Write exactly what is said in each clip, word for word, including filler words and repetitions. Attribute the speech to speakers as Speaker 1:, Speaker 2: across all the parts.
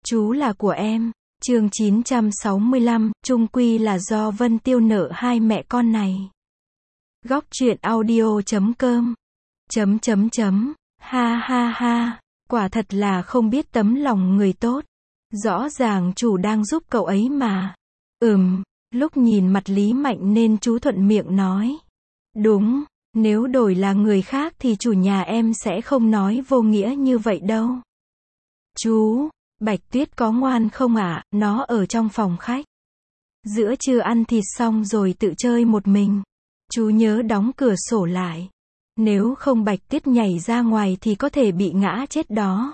Speaker 1: Chú là của em. Chương chín trăm sáu mươi lăm, chung quy là do Vân Tiêu nợ hai mẹ con này. Góc truyện audio chấm com. Chấm chấm chấm. Ha ha ha. Quả thật là không biết tấm lòng người tốt. Rõ ràng chủ đang giúp cậu ấy mà. Ừm, lúc nhìn mặt Lý Mạnh nên chú thuận miệng nói. Đúng, nếu đổi là người khác thì chủ nhà em sẽ không nói vô nghĩa như vậy đâu. Chú, Bạch Tuyết có ngoan không ạ? À? Nó ở trong phòng khách. Giữa trưa ăn thịt xong rồi tự chơi một mình. Chú nhớ đóng cửa sổ lại. Nếu không Bạch Tuyết nhảy ra ngoài thì có thể bị ngã chết đó.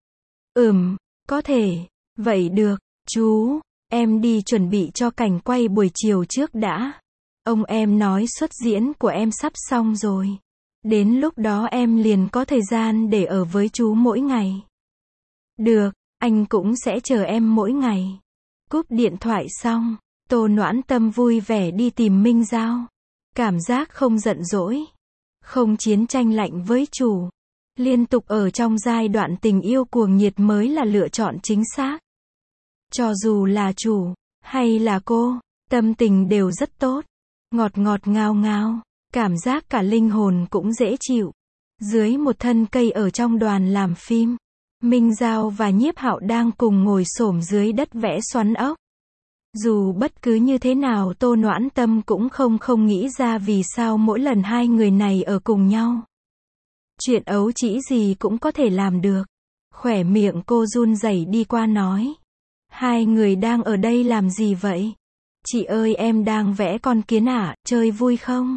Speaker 1: Ừm, có thể. Vậy được, chú, em đi chuẩn bị cho cảnh quay buổi chiều trước đã. Ông em nói xuất diễn của em sắp xong rồi. Đến lúc đó em liền có thời gian để ở với chú mỗi ngày. Được, anh cũng sẽ chờ em mỗi ngày. Cúp điện thoại xong, Tô Noãn Tâm vui vẻ đi tìm Minh Giao. Cảm giác không giận dỗi, không chiến tranh lạnh với chủ. Liên tục ở trong giai đoạn tình yêu cuồng nhiệt mới là lựa chọn chính xác. Cho dù là chủ, hay là cô, tâm tình đều rất tốt. Ngọt ngọt ngào ngào, cảm giác cả linh hồn cũng dễ chịu. Dưới một thân cây ở trong đoàn làm phim, Minh Giao và Nhiếp Hạo đang cùng ngồi xổm dưới đất vẽ xoắn ốc. Dù bất cứ như thế nào Tô Noãn Tâm cũng không không nghĩ ra vì sao mỗi lần hai người này ở cùng nhau. Chuyện ấu trĩ gì cũng có thể làm được. Khỏe miệng cô run rẩy đi qua nói. Hai người đang ở đây làm gì vậy? Chị ơi em đang vẽ con kiến ạ, à, chơi vui không?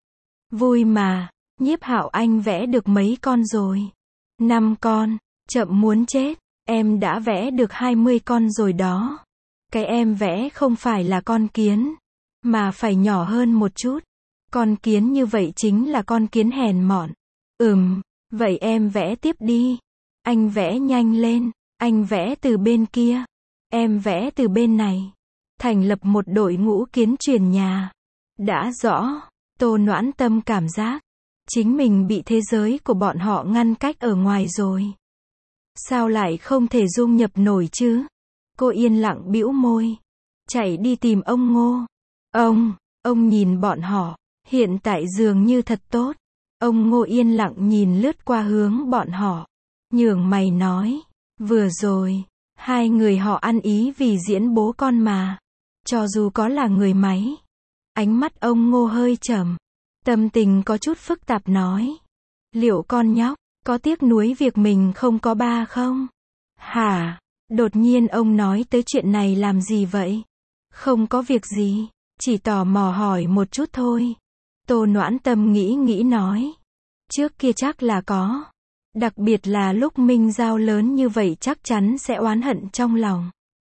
Speaker 1: Vui mà, Nhiếp Hạo anh vẽ được mấy con rồi? Năm con, chậm muốn chết, em đã vẽ được hai mươi con rồi đó. Cái em vẽ không phải là con kiến, mà phải nhỏ hơn một chút. Con kiến như vậy chính là con kiến hèn mọn. Ừm, vậy em vẽ tiếp đi. Anh vẽ nhanh lên, anh vẽ từ bên kia. Em vẽ từ bên này. Thành lập một đội ngũ kiến truyền nhà. Đã rõ, Tô Noãn Tâm cảm giác chính mình bị thế giới của bọn họ ngăn cách ở ngoài rồi. Sao lại không thể dung nhập nổi chứ? Cô yên lặng bĩu môi. Chạy đi tìm ông Ngô. Ông, ông nhìn bọn họ, hiện tại dường như thật tốt. Ông Ngô yên lặng nhìn lướt qua hướng bọn họ. Nhướng mày nói, vừa rồi, hai người họ ăn ý vì diễn bố con mà. Cho dù có là người máy. Ánh mắt ông Ngô hơi trầm. Tâm tình có chút phức tạp nói. Liệu con nhóc, có tiếc nuối việc mình không có ba không? Hả? Đột nhiên ông nói tới chuyện này làm gì vậy? Không có việc gì, chỉ tò mò hỏi một chút thôi. Tô Noãn Tâm nghĩ nghĩ nói. Trước kia chắc là có. Đặc biệt là lúc Minh Giao lớn như vậy chắc chắn sẽ oán hận trong lòng.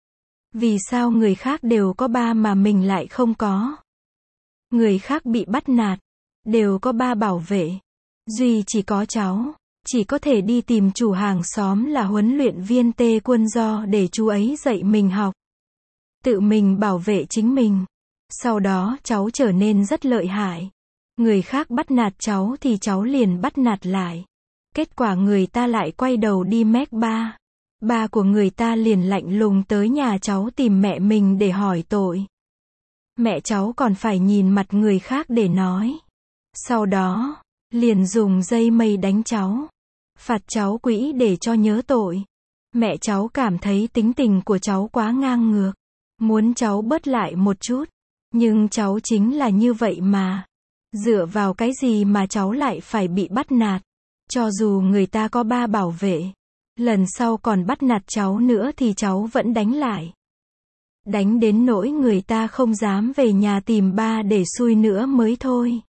Speaker 1: Vì sao người khác đều có ba mà mình lại không có? Người khác bị bắt nạt, đều có ba bảo vệ. Duy chỉ có cháu, chỉ có thể đi tìm chủ hàng xóm là huấn luyện viên Tê Quân Do để chú ấy dạy mình học. Tự mình bảo vệ chính mình. Sau đó cháu trở nên rất lợi hại. Người khác bắt nạt cháu thì cháu liền bắt nạt lại. Kết quả người ta lại quay đầu đi méc ba. Ba của người ta liền lạnh lùng tới nhà cháu tìm mẹ mình để hỏi tội. Mẹ cháu còn phải nhìn mặt người khác để nói. Sau đó, liền dùng dây mây đánh cháu. Phạt cháu quỹ để cho nhớ tội. Mẹ cháu cảm thấy tính tình của cháu quá ngang ngược. Muốn cháu bớt lại một chút. Nhưng cháu chính là như vậy mà. Dựa vào cái gì mà cháu lại phải bị bắt nạt? Cho dù người ta có ba bảo vệ. Lần sau còn bắt nạt cháu nữa thì cháu vẫn đánh lại. Đánh đến nỗi người ta không dám về nhà tìm ba để xui nữa mới thôi.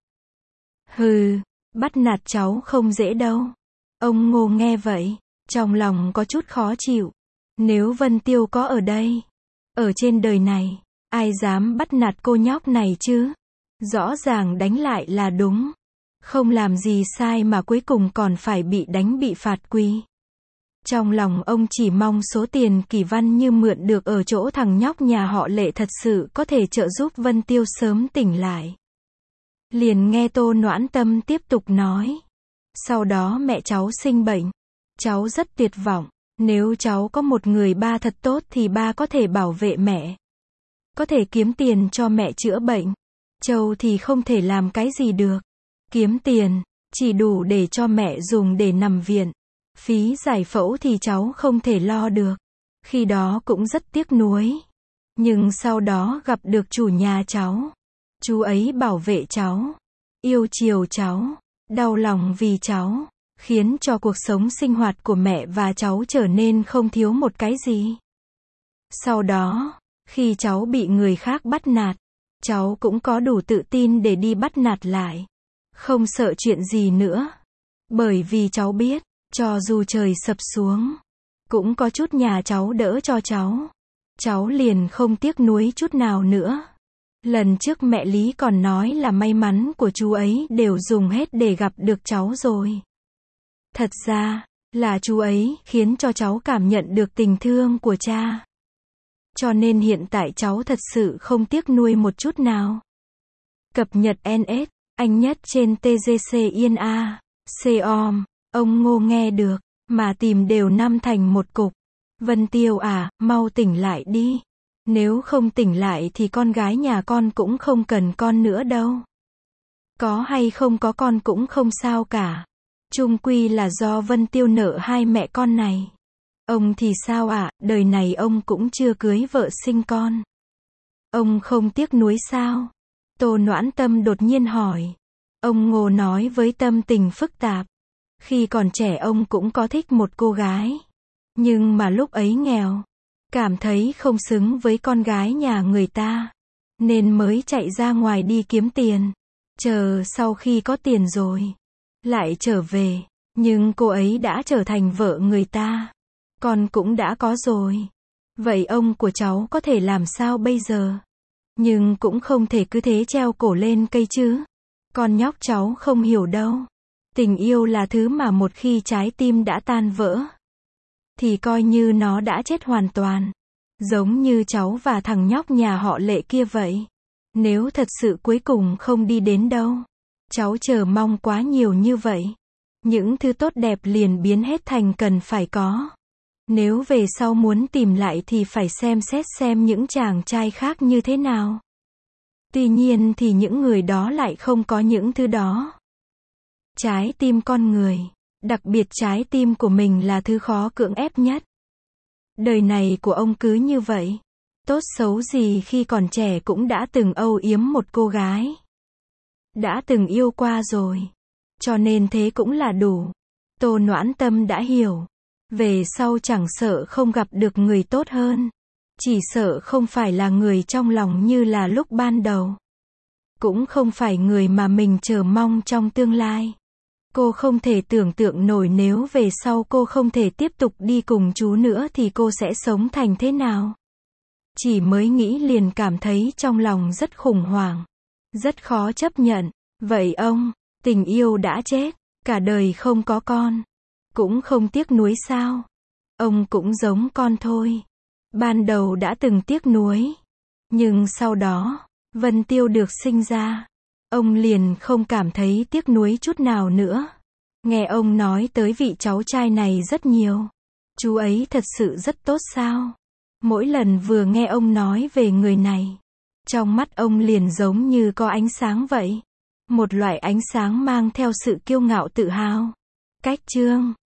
Speaker 1: Hừ, bắt nạt cháu không dễ đâu. Ông Ngô nghe vậy, trong lòng có chút khó chịu. Nếu Vân Tiêu có ở đây, ở trên đời này, ai dám bắt nạt cô nhóc này chứ? Rõ ràng đánh lại là đúng. Không làm gì sai mà cuối cùng còn phải bị đánh bị phạt quỳ. Trong lòng ông chỉ mong số tiền Kỳ Văn Như mượn được ở chỗ thằng nhóc nhà họ Lệ thật sự có thể trợ giúp Vân Tiêu sớm tỉnh lại. Liền nghe Tô Noãn Tâm tiếp tục nói. Sau đó mẹ cháu sinh bệnh. Cháu rất tuyệt vọng. Nếu cháu có một người ba thật tốt thì ba có thể bảo vệ mẹ. Có thể kiếm tiền cho mẹ chữa bệnh. Châu thì không thể làm cái gì được. Kiếm tiền, chỉ đủ để cho mẹ dùng để nằm viện. Phí giải phẫu thì cháu không thể lo được. Khi đó cũng rất tiếc nuối. Nhưng sau đó gặp được chủ nhà cháu. Chú ấy bảo vệ cháu, yêu chiều cháu, đau lòng vì cháu, khiến cho cuộc sống sinh hoạt của mẹ và cháu trở nên không thiếu một cái gì. Sau đó, khi cháu bị người khác bắt nạt, cháu cũng có đủ tự tin để đi bắt nạt lại. Không sợ chuyện gì nữa. Bởi vì cháu biết, cho dù trời sập xuống, cũng có chút nhà cháu đỡ cho cháu. Cháu liền không tiếc nuối chút nào nữa. Lần trước mẹ Lý còn nói là may mắn của chú ấy đều dùng hết để gặp được cháu rồi. Thật ra, là chú ấy khiến cho cháu cảm nhận được tình thương của cha. Cho nên hiện tại cháu thật sự không tiếc nuôi một chút nào. Cập nhật en ét, anh nhất trên tê giê xê Yên A, xê o em, ông Ngô nghe được, mà tìm đều năm thành một cục. Vân Tiêu à, mau tỉnh lại đi. Nếu không tỉnh lại thì con gái nhà con cũng không cần con nữa đâu. Có hay không có con cũng không sao cả. Chung quy là do Vân Tiêu nợ hai mẹ con này. Ông thì sao ạ, à, đời này ông cũng chưa cưới vợ sinh con. Ông không tiếc nuối sao? Tô Noãn Tâm đột nhiên hỏi. Ông Ngô nói với tâm tình phức tạp. Khi còn trẻ ông cũng có thích một cô gái. Nhưng mà lúc ấy nghèo. Cảm thấy không xứng với con gái nhà người ta. Nên mới chạy ra ngoài đi kiếm tiền. Chờ sau khi có tiền rồi. Lại trở về. Nhưng cô ấy đã trở thành vợ người ta. Con cũng đã có rồi. Vậy ông của cháu có thể làm sao bây giờ? Nhưng cũng không thể cứ thế treo cổ lên cây chứ. Con nhóc cháu không hiểu đâu. Tình yêu là thứ mà một khi trái tim đã tan vỡ, thì coi như nó đã chết hoàn toàn. Giống như cháu và thằng nhóc nhà họ Lệ kia vậy. Nếu thật sự cuối cùng không đi đến đâu, cháu chờ mong quá nhiều như vậy. Những thứ tốt đẹp liền biến hết thành cần phải có. Nếu về sau muốn tìm lại thì phải xem xét xem những chàng trai khác như thế nào. Tuy nhiên thì những người đó lại không có những thứ đó. Trái tim con người, đặc biệt trái tim của mình là thứ khó cưỡng ép nhất. Đời này của ông cứ như vậy. Tốt xấu gì khi còn trẻ cũng đã từng âu yếm một cô gái. Đã từng yêu qua rồi. Cho nên thế cũng là đủ. Tô Noãn Tâm đã hiểu. Về sau chẳng sợ không gặp được người tốt hơn. Chỉ sợ không phải là người trong lòng như là lúc ban đầu. Cũng không phải người mà mình chờ mong trong tương lai. Cô không thể tưởng tượng nổi nếu về sau cô không thể tiếp tục đi cùng chú nữa thì cô sẽ sống thành thế nào. Chỉ mới nghĩ liền cảm thấy trong lòng rất khủng hoảng. Rất khó chấp nhận. Vậy ông, tình yêu đã chết, cả đời không có con. Cũng không tiếc nuối sao? Ông cũng giống con thôi. Ban đầu đã từng tiếc nuối. Nhưng sau đó, Vân Tiêu được sinh ra. Ông liền không cảm thấy tiếc nuối chút nào nữa. Nghe ông nói tới vị cháu trai này rất nhiều. Chú ấy thật sự rất tốt sao? Mỗi lần vừa nghe ông nói về người này, trong mắt ông liền giống như có ánh sáng vậy. Một loại ánh sáng mang theo sự kiêu ngạo tự hào. Cách chương